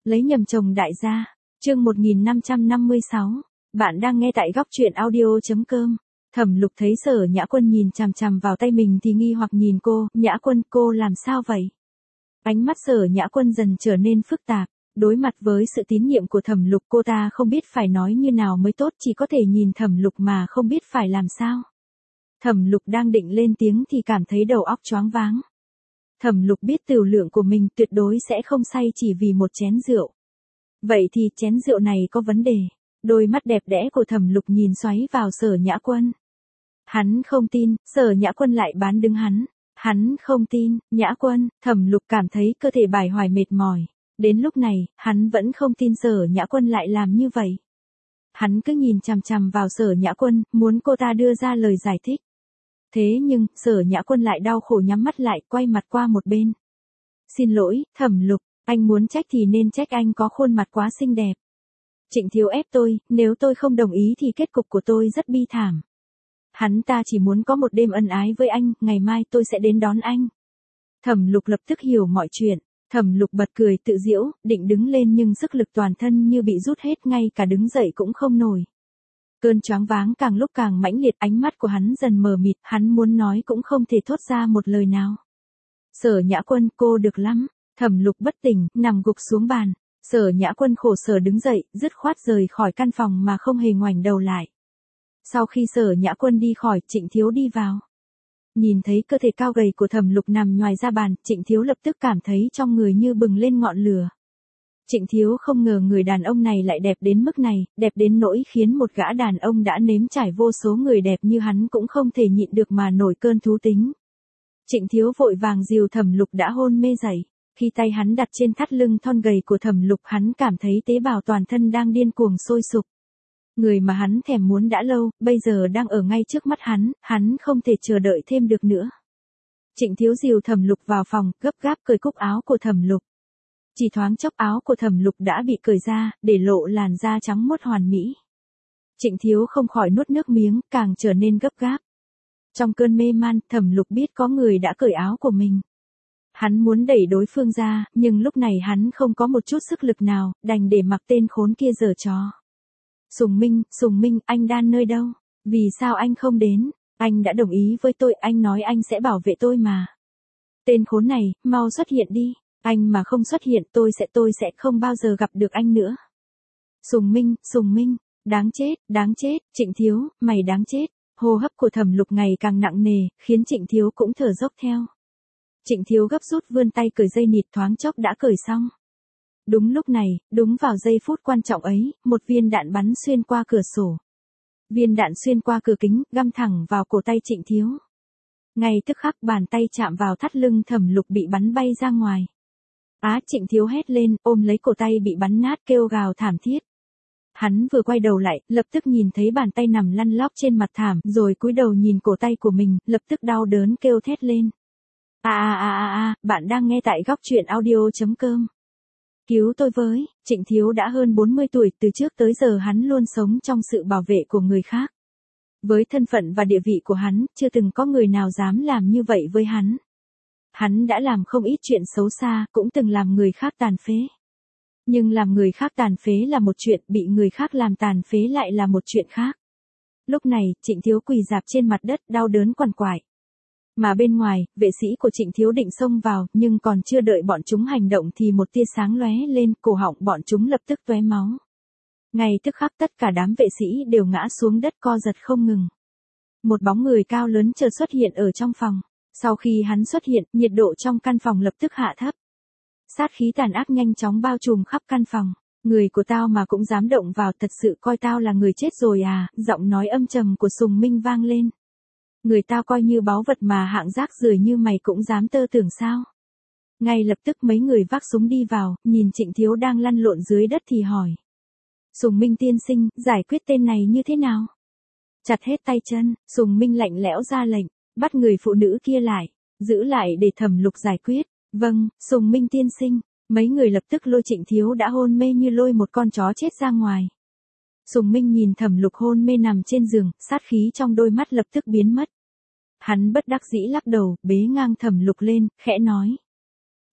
Lấy nhầm chồng đại gia. Chương 1556. Bạn đang nghe tại góc truyện audio.com. Thẩm Lục thấy Sở Nhã Quân nhìn chằm chằm vào tay mình thì nghi hoặc nhìn cô, Nhã Quân, cô làm sao vậy? Ánh mắt Sở Nhã Quân dần trở nên phức tạp. Đối mặt với sự tín nhiệm của Thẩm Lục, cô ta không biết phải nói như nào mới tốt, chỉ có thể nhìn Thẩm Lục mà không biết phải làm sao. Thẩm Lục đang định lên tiếng thì cảm thấy đầu óc choáng váng. Thẩm Lục biết tửu lượng của mình tuyệt đối sẽ không say chỉ vì một chén rượu. Vậy thì chén rượu này có vấn đề. Đôi mắt đẹp đẽ của Thẩm Lục nhìn xoáy vào Sở Nhã Quân. Hắn không tin, Sở Nhã Quân lại bán đứng hắn. Hắn không tin, Nhã Quân, Thẩm Lục cảm thấy cơ thể bải hoài mệt mỏi. Đến lúc này, hắn vẫn không tin Sở Nhã Quân lại làm như vậy. Hắn cứ nhìn chằm chằm vào Sở Nhã Quân, muốn cô ta đưa ra lời giải thích. Thế nhưng, Sở Nhã Quân lại đau khổ nhắm mắt lại, quay mặt qua một bên. Xin lỗi, Thẩm Lục, anh muốn trách thì nên trách anh có khuôn mặt quá xinh đẹp. Trịnh Thiếu ép tôi, nếu tôi không đồng ý thì kết cục của tôi rất bi thảm. Hắn ta chỉ muốn có một đêm ân ái với anh, ngày mai tôi sẽ đến đón anh. Thẩm Lục lập tức hiểu mọi chuyện. Thẩm Lục bật cười tự giễu, định đứng lên nhưng sức lực toàn thân như bị rút hết, ngay cả đứng dậy cũng không nổi. Cơn choáng váng càng lúc càng mãnh liệt, ánh mắt của hắn dần mờ mịt, hắn muốn nói cũng không thể thốt ra một lời nào. Sở Nhã Quân, cô được lắm. Thẩm Lục bất tỉnh, nằm gục xuống bàn. Sở Nhã Quân khổ sở đứng dậy, dứt khoát rời khỏi căn phòng mà không hề ngoảnh đầu lại. Sau khi Sở Nhã Quân đi khỏi, Trịnh Thiếu đi vào. Nhìn thấy cơ thể cao gầy của Thẩm Lục nằm nhoài ra bàn, Trịnh Thiếu lập tức cảm thấy trong người như bừng lên ngọn lửa. Trịnh Thiếu không ngờ người đàn ông này lại đẹp đến mức này, đẹp đến nỗi khiến một gã đàn ông đã nếm trải vô số người đẹp như hắn cũng không thể nhịn được mà nổi cơn thú tính. Trịnh Thiếu vội vàng dìu Thẩm Lục đã hôn mê dậy. Khi tay hắn đặt trên thắt lưng thon gầy của Thẩm Lục, hắn cảm thấy tế bào toàn thân đang điên cuồng sôi sục. Người mà hắn thèm muốn đã lâu, bây giờ đang ở ngay trước mắt hắn không thể chờ đợi thêm được nữa. Trịnh Thiếu dìu Thẩm Lục vào phòng, gấp gáp cởi cúc áo của Thẩm Lục. Chỉ thoáng chốc áo của Thẩm Lục đã bị cởi ra, để lộ làn da trắng muốt hoàn mỹ. Trịnh Thiếu không khỏi nuốt nước miếng, càng trở nên gấp gáp. Trong cơn mê man, Thẩm Lục biết có người đã cởi áo của mình. Hắn muốn đẩy đối phương ra, nhưng lúc này hắn không có một chút sức lực nào, đành để mặc tên khốn kia giở trò. Sùng Minh, anh đang nơi đâu? Vì sao anh không đến? Anh đã đồng ý với tôi, anh nói anh sẽ bảo vệ tôi mà. Tên khốn này, mau xuất hiện đi. Anh mà không xuất hiện tôi sẽ không bao giờ gặp được anh nữa. Sùng Minh, đáng chết, Trịnh Thiếu, mày đáng chết. Hô hấp của Thẩm Lục ngày càng nặng nề, khiến Trịnh Thiếu cũng thở dốc theo. Trịnh Thiếu gấp rút vươn tay cởi dây nịt, thoáng chốc đã cởi xong. Đúng lúc này, đúng vào giây phút quan trọng ấy, một viên đạn bắn xuyên qua cửa sổ. Viên đạn xuyên qua cửa kính, găm thẳng vào cổ tay Trịnh Thiếu. Ngay tức khắc bàn tay chạm vào thắt lưng Thẩm Lục bị bắn bay ra ngoài. Trịnh Thiếu hét lên, ôm lấy cổ tay bị bắn nát kêu gào thảm thiết. Hắn vừa quay đầu lại, lập tức nhìn thấy bàn tay nằm lăn lóc trên mặt thảm, rồi cúi đầu nhìn cổ tay của mình, lập tức đau đớn kêu thét lên. Bạn đang nghe tại góc truyện audio.com. Cứu tôi với. Trịnh Thiếu đã hơn 40 tuổi, từ trước tới giờ hắn luôn sống trong sự bảo vệ của người khác. Với thân phận và địa vị của hắn, chưa từng có người nào dám làm như vậy với hắn. Hắn đã làm không ít chuyện xấu xa, cũng từng làm người khác tàn phế. Nhưng làm người khác tàn phế là một chuyện, bị người khác làm tàn phế lại là một chuyện khác. Lúc này, Trịnh Thiếu quỳ rạp trên mặt đất, đau đớn quằn quại. Mà bên ngoài, vệ sĩ của Trịnh Thiếu định xông vào, nhưng còn chưa đợi bọn chúng hành động thì một tia sáng lóe lên, cổ họng bọn chúng lập tức tóe máu. Ngay tức khắc tất cả đám vệ sĩ đều ngã xuống đất co giật không ngừng. Một bóng người cao lớn chợt xuất hiện ở trong phòng. Sau khi hắn xuất hiện, nhiệt độ trong căn phòng lập tức hạ thấp. Sát khí tàn ác nhanh chóng bao trùm khắp căn phòng. Người của tao mà cũng dám động vào, thật sự coi tao là người chết rồi à? Giọng nói âm trầm của Sùng Minh vang lên. Người tao coi như báu vật mà hạng rác rưởi như mày cũng dám tơ tưởng sao? Ngay lập tức mấy người vác súng đi vào, nhìn Trịnh Thiếu đang lăn lộn dưới đất thì hỏi. Sùng Minh tiên sinh, giải quyết tên này như thế nào? Chặt hết tay chân. Sùng Minh lạnh lẽo ra lệnh, bắt người phụ nữ kia lại, giữ lại để Thẩm Lục giải quyết. Vâng, Sùng Minh tiên sinh. Mấy người lập tức lôi Trịnh Thiếu đã hôn mê như lôi một con chó chết ra ngoài. Sùng Minh nhìn Thẩm Lục hôn mê nằm trên giường, sát khí trong đôi mắt lập tức biến mất. Hắn bất đắc dĩ lắc đầu, bế ngang Thẩm Lục lên, khẽ nói.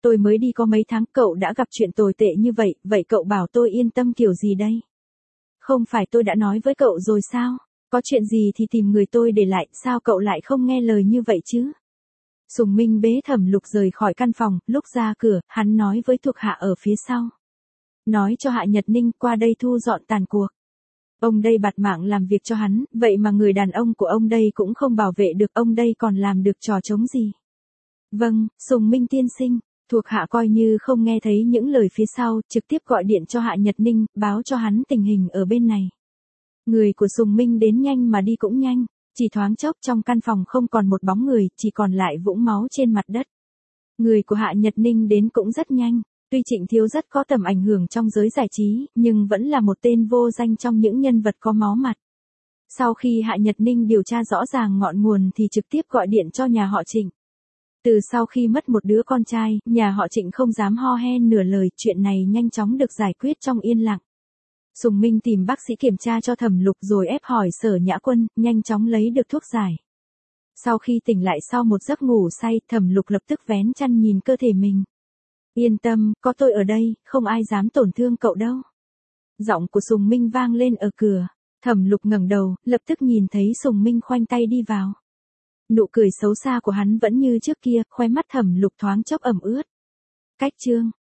Tôi mới đi có mấy tháng cậu đã gặp chuyện tồi tệ như vậy, vậy cậu bảo tôi yên tâm kiểu gì đây? Không phải tôi đã nói với cậu rồi sao? Có chuyện gì thì tìm người tôi để lại, sao cậu lại không nghe lời như vậy chứ? Sùng Minh bế Thẩm Lục rời khỏi căn phòng, lúc ra cửa, hắn nói với thuộc hạ ở phía sau. Nói cho Hạ Nhật Ninh qua đây thu dọn tàn cuộc. Ông đây bạt mạng làm việc cho hắn, vậy mà người đàn ông của ông đây cũng không bảo vệ được, ông đây còn làm được trò trống gì? Vâng, Sùng Minh tiên sinh. Thuộc hạ coi như không nghe thấy những lời phía sau, trực tiếp gọi điện cho Hạ Nhật Ninh, báo cho hắn tình hình ở bên này. Người của Sùng Minh đến nhanh mà đi cũng nhanh, chỉ thoáng chốc trong căn phòng không còn một bóng người, chỉ còn lại vũng máu trên mặt đất. Người của Hạ Nhật Ninh đến cũng rất nhanh, tuy Trịnh Thiếu rất có tầm ảnh hưởng trong giới giải trí, nhưng vẫn là một tên vô danh trong những nhân vật có máu mặt. Sau khi Hạ Nhật Ninh điều tra rõ ràng ngọn nguồn thì trực tiếp gọi điện cho nhà họ Trịnh. Từ sau khi mất một đứa con trai, nhà họ Trịnh không dám ho he nửa lời, chuyện này nhanh chóng được giải quyết trong yên lặng. Sùng Minh tìm bác sĩ kiểm tra cho Thẩm Lục rồi ép hỏi Sở Nhã Quân, nhanh chóng lấy được thuốc giải. Sau khi tỉnh lại sau một giấc ngủ say, Thẩm Lục lập tức vén chăn nhìn cơ thể mình. Yên tâm, có tôi ở đây, không ai dám tổn thương cậu đâu. Giọng của Sùng Minh vang lên ở cửa. Thẩm Lục ngẩng đầu, lập tức nhìn thấy Sùng Minh khoanh tay đi vào. Nụ cười xấu xa của hắn vẫn như trước kia, khóe mắt Thẩm Lục thoáng chốc ẩm ướt. Cách chương